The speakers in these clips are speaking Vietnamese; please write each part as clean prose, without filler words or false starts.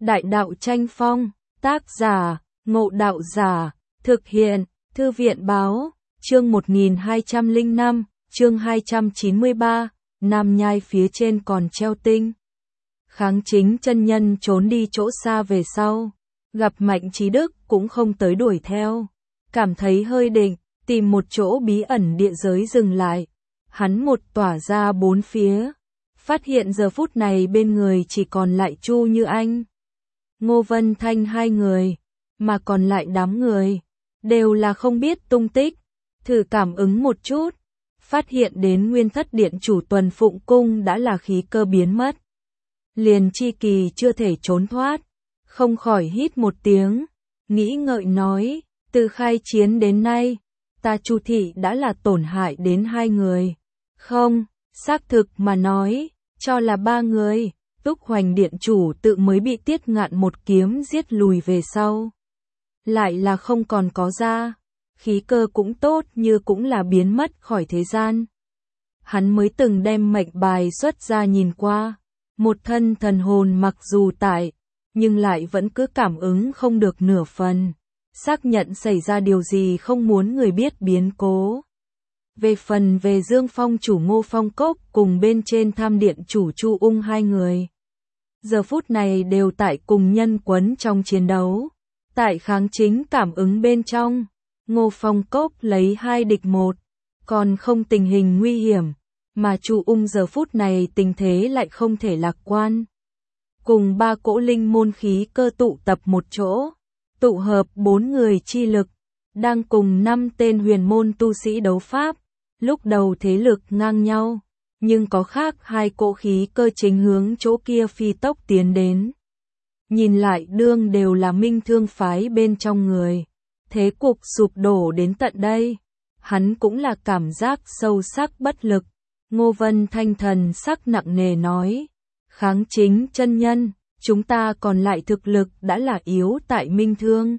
Đại đạo tranh phong, tác giả, Ngộ Đạo Giả, thực hiện, Thư viện báo, chương 1205, chương 293, Nam Nhai phía trên còn treo tinh. Kháng Chính chân nhân trốn đi chỗ xa về sau, gặp Mạnh Chí Đức cũng không tới đuổi theo, cảm thấy hơi định, tìm một chỗ bí ẩn địa giới dừng lại. Hắn một tỏa ra bốn phía, phát hiện giờ phút này bên người chỉ còn lại Chu Như Anh, Ngô Vân Thanh hai người, mà còn lại đám người đều là không biết tung tích. Thử cảm ứng một chút, phát hiện đến Nguyên Thất Điện chủ Tuần Phụng Cung đã là khí cơ biến mất. Liền Chi Kỳ chưa thể trốn thoát, không khỏi hít một tiếng, nghĩ ngợi nói, từ khai chiến đến nay, ta Chu thị đã là tổn hại đến hai người. Không, xác thực mà nói, cho là ba người, Túc Hoành Điện chủ tự mới bị Tiết Ngạn một kiếm giết lùi về sau. Lại là không còn có ra, khí cơ cũng tốt như cũng là biến mất khỏi thế gian. Hắn mới từng đem mệnh bài xuất ra nhìn qua, một thân thần hồn mặc dù tại, nhưng lại vẫn cứ cảm ứng không được nửa phần, xác nhận xảy ra điều gì không muốn người biết biến cố. Về phần về Dương Phong chủ Ngô Phong Cốc cùng bên trên Tham Điện chủ Chu Ung hai người, giờ phút này đều tại cùng nhân quấn trong chiến đấu. Tại Kháng Chính cảm ứng bên trong, Ngô Phong Cốc lấy 2 địch 1, còn không tình hình nguy hiểm, mà Chu Ung giờ phút này tình thế lại không thể lạc quan. Cùng 3 cỗ linh môn khí cơ tụ tập một chỗ, tụ hợp 4 người chi lực, đang cùng 5 tên huyền môn tu sĩ đấu pháp. Lúc đầu thế lực ngang nhau, nhưng có khác 2 cỗ khí cơ chính hướng chỗ kia phi tốc tiến đến. Nhìn lại đương đều là Minh Thương phái bên trong người. Thế cục sụp đổ đến tận đây, hắn cũng là cảm giác sâu sắc bất lực. Ngô Vân Thanh thần sắc nặng nề nói, Kháng Chính chân nhân, chúng ta còn lại thực lực đã là yếu tại Minh Thương.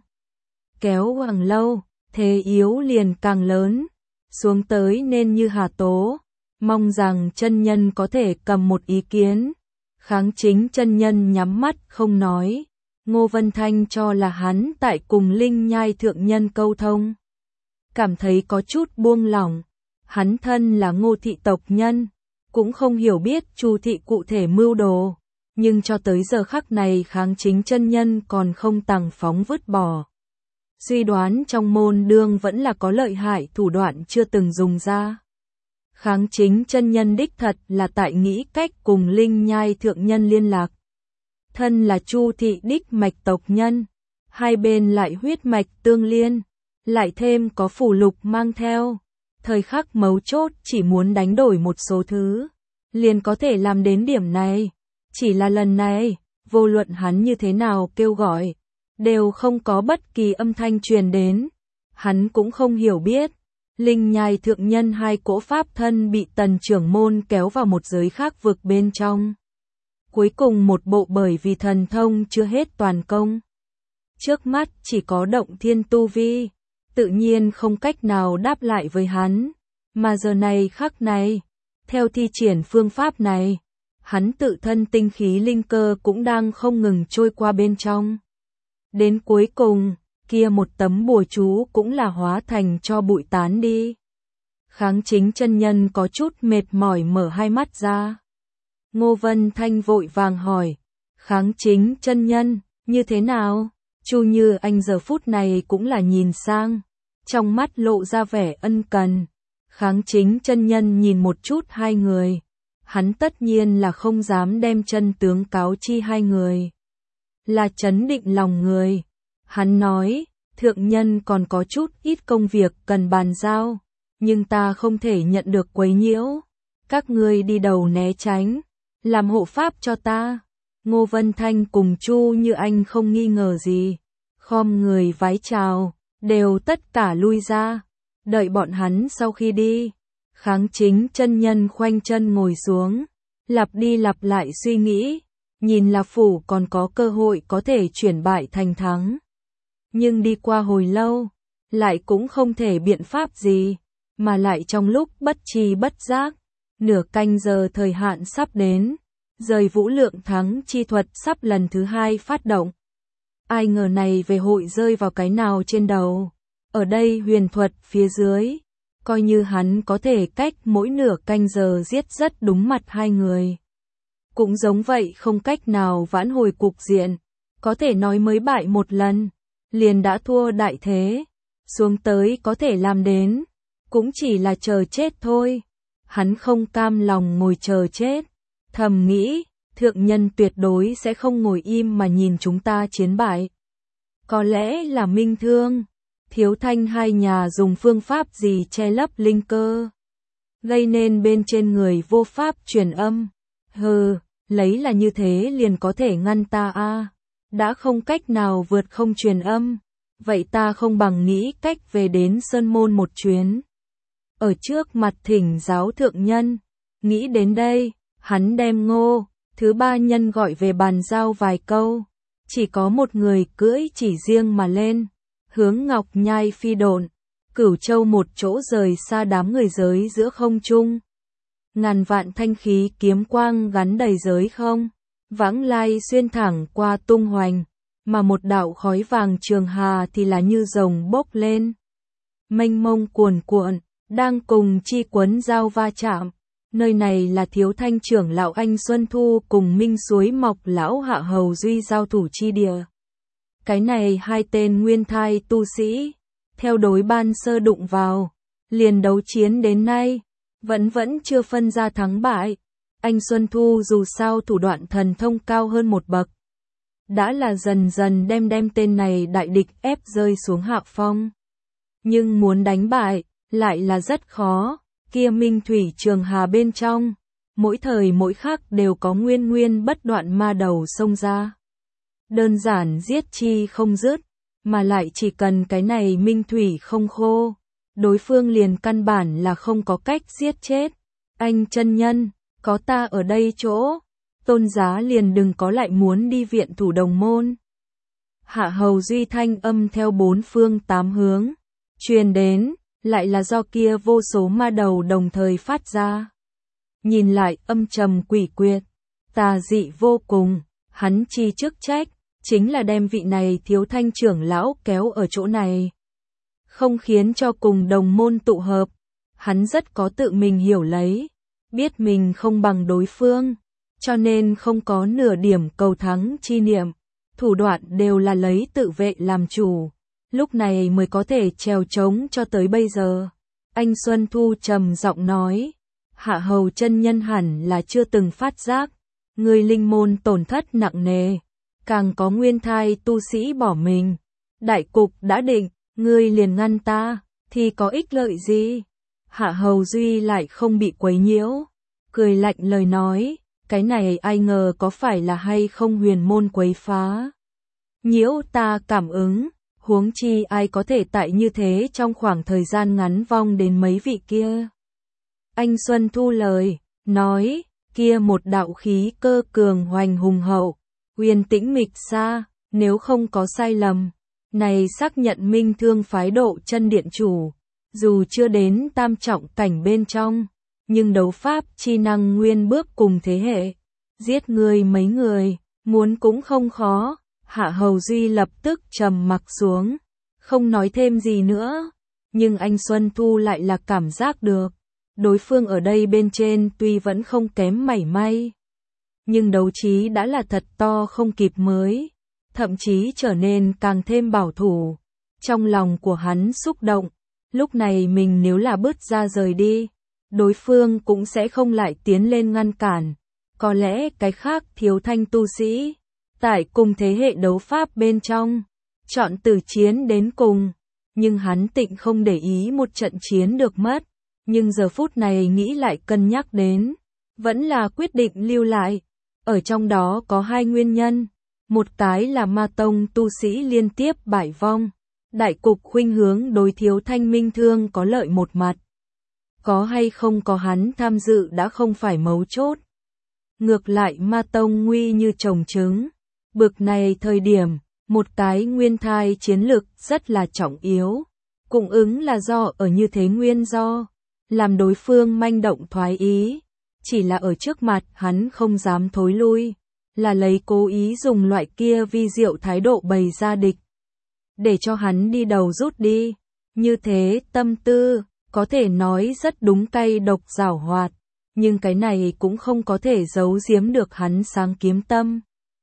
Kéo càng lâu, thế yếu liền càng lớn, xuống tới nên như Hà Tố, mong rằng chân nhân có thể cầm một ý kiến. Kháng Chính chân nhân nhắm mắt không nói, Ngô Vân Thanh cho là hắn tại cùng Linh Nhai thượng nhân câu thông. Cảm thấy có chút buông lỏng, hắn thân là Ngô thị tộc nhân, cũng không hiểu biết Chu thị cụ thể mưu đồ, nhưng cho tới giờ khắc này Kháng Chính chân nhân còn không tàng phóng vứt bỏ. Suy đoán trong môn đương vẫn là có lợi hại thủ đoạn chưa từng dùng ra. Kháng Chính chân nhân đích thật là tại nghĩ cách cùng Linh Nhai thượng nhân liên lạc. Thân là Chu thị đích mạch tộc nhân, hai bên lại huyết mạch tương liên, lại thêm có phù lục mang theo. Thời khắc mấu chốt chỉ muốn đánh đổi một số thứ, liền có thể làm đến điểm này. Chỉ là lần này, vô luận hắn như thế nào kêu gọi, đều không có bất kỳ âm thanh truyền đến. Hắn cũng không hiểu biết. Linh Nhai thượng nhân 2 cỗ pháp thân bị Tần trưởng môn kéo vào một giới khác vực bên trong. Cuối cùng một bộ bởi vì thần thông chưa hết toàn công. Trước mắt chỉ có Động Thiên tu vi, tự nhiên không cách nào đáp lại với hắn. Mà giờ này khắc này, theo thi triển phương pháp này, hắn tự thân tinh khí linh cơ cũng đang không ngừng trôi qua bên trong. Đến cuối cùng, kia một tấm bùa chú cũng là hóa thành cho bụi tán đi. Kháng Chính chân nhân có chút mệt mỏi mở hai mắt ra. Ngô Vân Thanh vội vàng hỏi, Kháng Chính chân nhân, như thế nào? Chu Như Anh giờ phút này cũng là nhìn sang, trong mắt lộ ra vẻ ân cần. Kháng Chính chân nhân nhìn một chút hai người, hắn tất nhiên là không dám đem chân tướng cáo chi hai người. Là trấn định lòng người. Hắn nói, thượng nhân còn có chút ít công việc cần bàn giao, nhưng ta không thể nhận được quấy nhiễu. Các ngươi đi đầu né tránh, làm hộ pháp cho ta. Ngô Vân Thanh cùng Chu Như Anh không nghi ngờ gì, khom người vái chào, đều tất cả lui ra. Đợi bọn hắn sau khi đi, Kháng Chính chân nhân khoanh chân ngồi xuống, lặp đi lặp lại suy nghĩ, nhìn là phủ còn có cơ hội có thể chuyển bại thành thắng. Nhưng đi qua hồi lâu, lại cũng không thể biện pháp gì, mà lại trong lúc bất tri bất giác, nửa canh giờ thời hạn sắp đến, rời Vũ Lượng Thắng chi thuật sắp lần thứ 2 phát động. Ai ngờ này về hội rơi vào cái nào trên đầu. Ở đây huyền thuật phía dưới, coi như hắn có thể cách mỗi nửa canh giờ giết rất đúng mặt hai người. Cũng giống vậy không cách nào vãn hồi cục diện, có thể nói mới bại một lần, liền đã thua đại thế, xuống tới có thể làm đến, cũng chỉ là chờ chết thôi. Hắn không cam lòng ngồi chờ chết, thầm nghĩ, thượng nhân tuyệt đối sẽ không ngồi im mà nhìn chúng ta chiến bại. Có lẽ là Minh Thương, Thiếu Thanh hai nhà dùng phương pháp gì che lấp linh cơ, gây nên bên trên người vô pháp truyền âm. Hừ, lấy là như thế liền có thể ngăn ta a? Đã không cách nào vượt không truyền âm, vậy ta không bằng nghĩ cách về đến Sơn Môn một chuyến. Ở trước mặt thỉnh giáo thượng nhân, nghĩ đến đây, hắn đem Ngô thứ ba nhân gọi về bàn giao vài câu, chỉ có một người cưỡi chỉ riêng mà lên, hướng Ngọc Nhai phi độn, Cửu Châu một chỗ rời xa đám người giới giữa không trung. Ngàn vạn thanh khí kiếm quang gắn đầy giới không, vãng lai xuyên thẳng qua tung hoành, mà một đạo khói vàng trường hà thì là như rồng bốc lên. Mênh mông cuồn cuộn, đang cùng chi quấn giao va chạm. Nơi này là Thiếu Thanh trưởng lão Anh Xuân Thu cùng Minh Suối Mọc lão Hạ Hầu Duy giao thủ chi địa. Cái này hai tên nguyên thai tu sĩ, theo đối ban sơ đụng vào, liền đấu chiến đến nay, vẫn chưa phân ra thắng bại. Anh Xuân Thu dù sao thủ đoạn thần thông cao hơn một bậc, đã là dần dần đem tên này đại địch ép rơi xuống hạ phong. Nhưng muốn đánh bại, lại là rất khó. Kia Minh Thủy Trường Hà bên trong, mỗi thời mỗi khắc đều có nguyên bất đoạn ma đầu xông ra. Đơn giản giết chi không dứt, mà lại chỉ cần cái này Minh Thủy không khô, đối phương liền căn bản là không có cách giết chết. Anh chân nhân, có ta ở đây chỗ, Tôn Giá liền đừng có lại muốn đi viện thủ đồng môn. Hạ Hầu Duy thanh âm theo bốn phương tám hướng truyền đến, lại là do kia vô số ma đầu đồng thời phát ra. Nhìn lại âm trầm quỷ quyệt, tà dị vô cùng, hắn chi chức trách, chính là đem vị này Thiếu Thanh trưởng lão kéo ở chỗ này. Không khiến cho cùng đồng môn tụ hợp, hắn rất có tự mình hiểu lấy, biết mình không bằng đối phương, cho nên không có nửa điểm cầu thắng chi niệm, thủ đoạn đều là lấy tự vệ làm chủ. Lúc này mới có thể trèo trống cho tới bây giờ. Anh Xuân Thu trầm giọng nói, Hạ Hầu chân nhân hẳn là chưa từng phát giác, người linh môn tổn thất nặng nề, càng có nguyên thai tu sĩ bỏ mình. Đại cục đã định, ngươi liền ngăn ta, thì có ích lợi gì? Hạ Hầu Duy lại không bị quấy nhiễu, cười lạnh lời nói, cái này ai ngờ có phải là hay không huyền môn quấy phá. Nhiễu ta cảm ứng. Huống chi ai có thể tại như thế trong khoảng thời gian ngắn vong đến mấy vị kia. Anh Xuân Thu lời, nói, kia một đạo khí cơ cường hoành hùng hậu, huyền tĩnh mịch xa, nếu không có sai lầm, này xác nhận Minh Thương phái độ chân điện chủ, dù chưa đến tam trọng cảnh bên trong, nhưng đấu pháp chi năng nguyên bước cùng thế hệ, giết người mấy người, muốn cũng không khó. Hạ Hầu Duy lập tức trầm mặc xuống, không nói thêm gì nữa, nhưng anh Xuân Thu lại là cảm giác được, đối phương ở đây bên trên tuy vẫn không kém mảy may, nhưng đấu trí đã là thật to không kịp mới, thậm chí trở nên càng thêm bảo thủ. Trong lòng của hắn xúc động, lúc này mình nếu là bứt ra rời đi, đối phương cũng sẽ không lại tiến lên ngăn cản, có lẽ cái khác Thiếu Thanh tu sĩ tại cùng thế hệ đấu pháp bên trong, chọn từ chiến đến cùng, nhưng hắn tịnh không để ý một trận chiến được mất, nhưng giờ phút này nghĩ lại cân nhắc đến, vẫn là quyết định lưu lại. Ở trong đó có hai nguyên nhân, một cái là ma tông tu sĩ liên tiếp bại vong, đại cục khuynh hướng đối Thiếu Thanh Minh Thương có lợi một mặt. Có hay không có hắn tham dự đã không phải mấu chốt. Ngược lại ma tông nguy như trồng trứng. Bực này thời điểm, một cái nguyên thai chiến lực rất là trọng yếu, cũng ứng là do ở như thế nguyên do, làm đối phương manh động thoái ý, chỉ là ở trước mặt hắn không dám thối lui, là lấy cố ý dùng loại kia vi diệu thái độ bày ra địch, để cho hắn đi đầu rút đi. Như thế tâm tư, có thể nói rất đúng cay độc giảo hoạt, nhưng cái này cũng không có thể giấu giếm được hắn sáng kiếm tâm.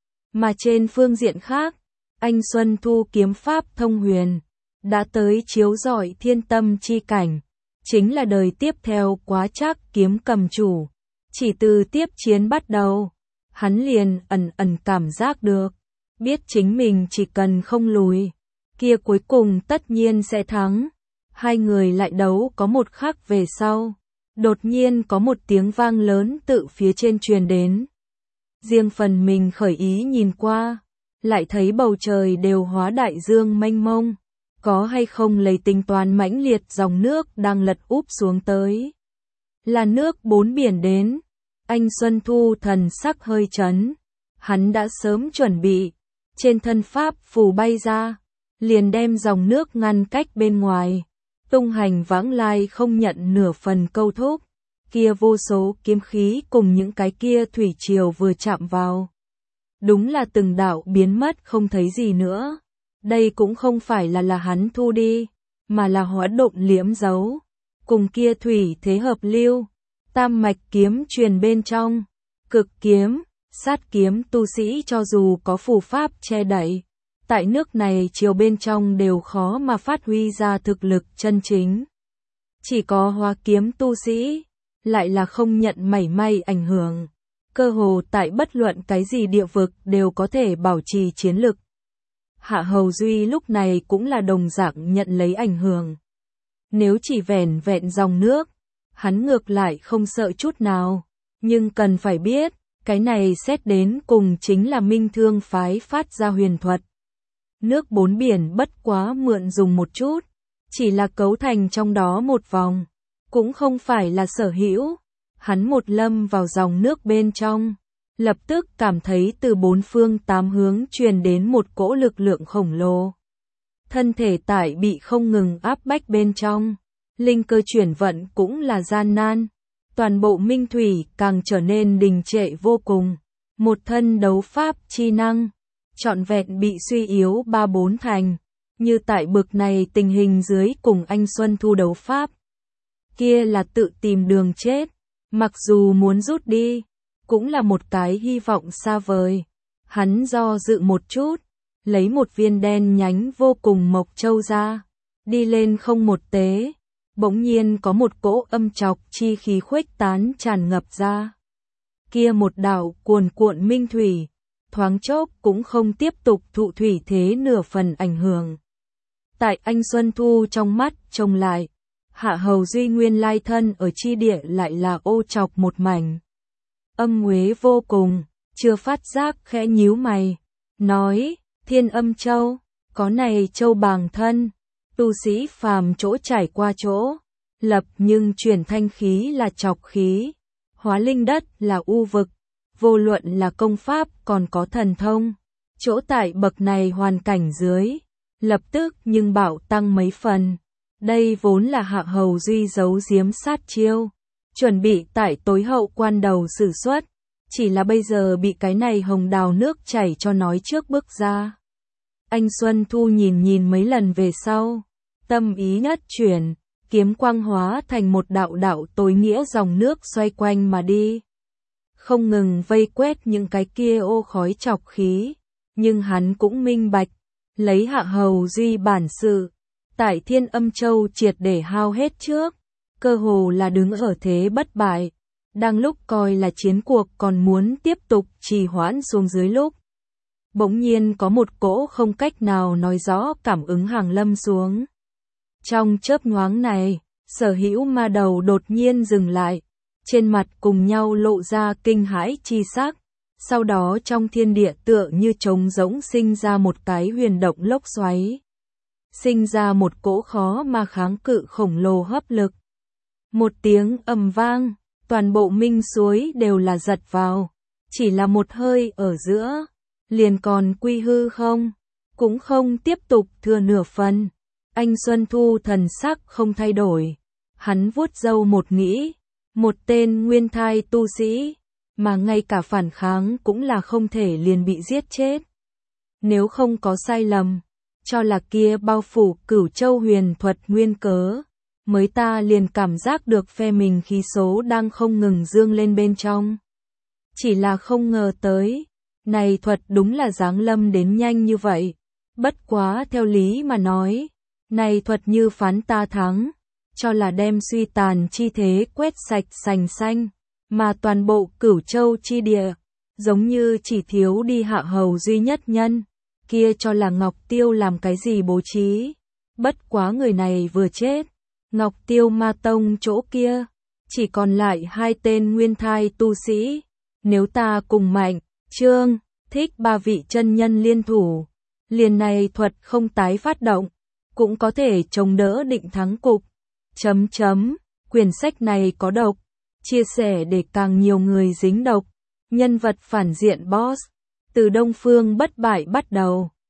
Mà trên phương diện khác, anh Xuân Thu kiếm pháp thông huyền, đã tới chiếu rọi thiên tâm chi cảnh, chính là đời tiếp theo Quá Trác kiếm cầm chủ. Chỉ từ tiếp chiến bắt đầu, hắn liền ẩn ẩn cảm giác được, biết chính mình chỉ cần không lùi, kia cuối cùng tất nhiên sẽ thắng. Hai người lại đấu có một khắc về sau, đột nhiên có một tiếng vang lớn tự phía trên truyền đến. Riêng phần mình khởi ý nhìn qua, lại thấy bầu trời đều hóa đại dương mênh mông, có hay không lấy tính toán mãnh liệt dòng nước đang lật úp xuống tới. Là nước bốn biển đến. Anh Xuân Thu thần sắc hơi chấn, hắn đã sớm chuẩn bị, trên thân pháp phù bay ra, liền đem dòng nước ngăn cách bên ngoài, tung hành vãng lai không nhận nửa phần câu thúc, kia vô số kiếm khí cùng những cái kia thủy triều vừa chạm vào. Đúng là từng đạo biến mất không thấy gì nữa, đây cũng không phải là hắn thu đi, mà là hóa độn liễm dấu, cùng kia thủy thế hợp lưu. Tam mạch kiếm truyền bên trong, cực kiếm, sát kiếm tu sĩ cho dù có phù pháp che đậy, tại nước này chiều bên trong đều khó mà phát huy ra thực lực chân chính. Chỉ có hóa kiếm tu sĩ, lại là không nhận mảy may ảnh hưởng, cơ hồ tại bất luận cái gì địa vực đều có thể bảo trì chiến lực. Hạ Hầu Duy lúc này cũng là đồng dạng nhận lấy ảnh hưởng. Nếu chỉ vẻn vẹn dòng nước, hắn ngược lại không sợ chút nào, nhưng cần phải biết, cái này xét đến cùng chính là Minh Thương phái phát ra huyền thuật. Nước bốn biển bất quá mượn dùng một chút, chỉ là cấu thành trong đó một vòng, cũng không phải là sở hữu. Hắn một lâm vào dòng nước bên trong, lập tức cảm thấy từ bốn phương tám hướng truyền đến một cỗ lực lượng khổng lồ. Thân thể tại bị không ngừng áp bách bên trong. Linh cơ chuyển vận cũng là gian nan, toàn bộ minh thủy càng trở nên đình trệ vô cùng, một thân đấu pháp chi năng, trọn vẹn bị suy yếu 3-4 thành, như tại bực này tình hình dưới cùng anh Xuân Thu đấu pháp. Kia là tự tìm đường chết, mặc dù muốn rút đi, cũng là một cái hy vọng xa vời. Hắn do dự một chút, lấy một viên đen nhánh vô cùng mộc châu ra, đi lên không một tế. Bỗng nhiên có một cỗ âm chọc chi khí khuếch tán tràn ngập ra. Kia một đạo cuồn cuộn minh thủy, thoáng chốc cũng không tiếp tục thụ thủy thế nửa phần ảnh hưởng. Tại anh Xuân Thu trong mắt trông lại, Hạ Hầu Duy nguyên lai thân ở chi địa lại là ô chọc một mảnh. Âm uế vô cùng, chưa phát giác khẽ nhíu mày, nói, Thiên Âm Châu, có này châu bàng thân. Tu sĩ phàm chỗ trải qua chỗ, lập nhưng chuyển thanh khí là chọc khí, hóa linh đất là u vực, vô luận là công pháp còn có thần thông. Chỗ tại bậc này hoàn cảnh dưới, lập tức nhưng bảo tăng mấy phần. Đây vốn là Hạ Hầu Duy giấu giếm sát chiêu, chuẩn bị tại tối hậu quan đầu sử xuất, chỉ là bây giờ bị cái này hồng đào nước chảy cho nói trước bước ra. Anh Xuân Thu nhìn mấy lần về sau, tâm ý nhất chuyển, kiếm quang hóa thành một đạo đạo tối nghĩa dòng nước xoay quanh mà đi. Không ngừng vây quét những cái kia ô khói chọc khí, nhưng hắn cũng minh bạch, lấy Hạ Hầu Duy bản sự, tại Thiên Âm Châu triệt để hao hết trước, cơ hồ là đứng ở thế bất bại, đang lúc coi là chiến cuộc còn muốn tiếp tục trì hoãn xuống dưới lúc. Bỗng nhiên có một cỗ không cách nào nói rõ cảm ứng hàng lâm xuống. Trong chớp nhoáng này, sở hữu ma đầu đột nhiên dừng lại, trên mặt cùng nhau lộ ra kinh hãi chi sắc, sau đó trong thiên địa tựa như trống rỗng sinh ra một cái huyền động lốc xoáy. Sinh ra một cỗ khó mà kháng cự khổng lồ hấp lực. Một tiếng ầm vang, toàn bộ minh suối đều là giật vào, chỉ là một hơi ở giữa, liền còn quy hư không, cũng không tiếp tục thừa nửa phần. Anh Xuân Thu thần sắc không thay đổi, hắn vuốt râu một nghĩ, Một tên nguyên thai tu sĩ, mà ngay cả phản kháng cũng là không thể liền bị giết chết. Nếu không có sai lầm, cho là kia bao phủ Cửu Châu huyền thuật nguyên cớ, mới ta liền cảm giác được phe mình khí số đang không ngừng dương lên bên trong. Chỉ là không ngờ tới, này thuật đúng là giáng lâm đến nhanh như vậy. Bất quá theo lý mà nói, này thuật như phán ta thắng, cho là đem suy tàn chi thế quét sạch sành xanh, mà toàn bộ Cửu Châu chi địa, giống như chỉ thiếu đi Hạ Hầu duy nhất nhân, kia cho là Ngọc Tiêu làm cái gì bố trí. Bất quá người này vừa chết, Ngọc Tiêu Ma Tông chỗ kia, chỉ còn lại 2 tên nguyên thai tu sĩ. Nếu ta cùng Mạnh, Trương, Thích 3 vị chân nhân liên thủ, liền này thuật không tái phát động, cũng có thể chống đỡ định thắng cục. Quyển sách này có độc, chia sẻ để càng nhiều người dính độc. Nhân vật phản diện boss, từ Đông Phương bất bại bắt đầu.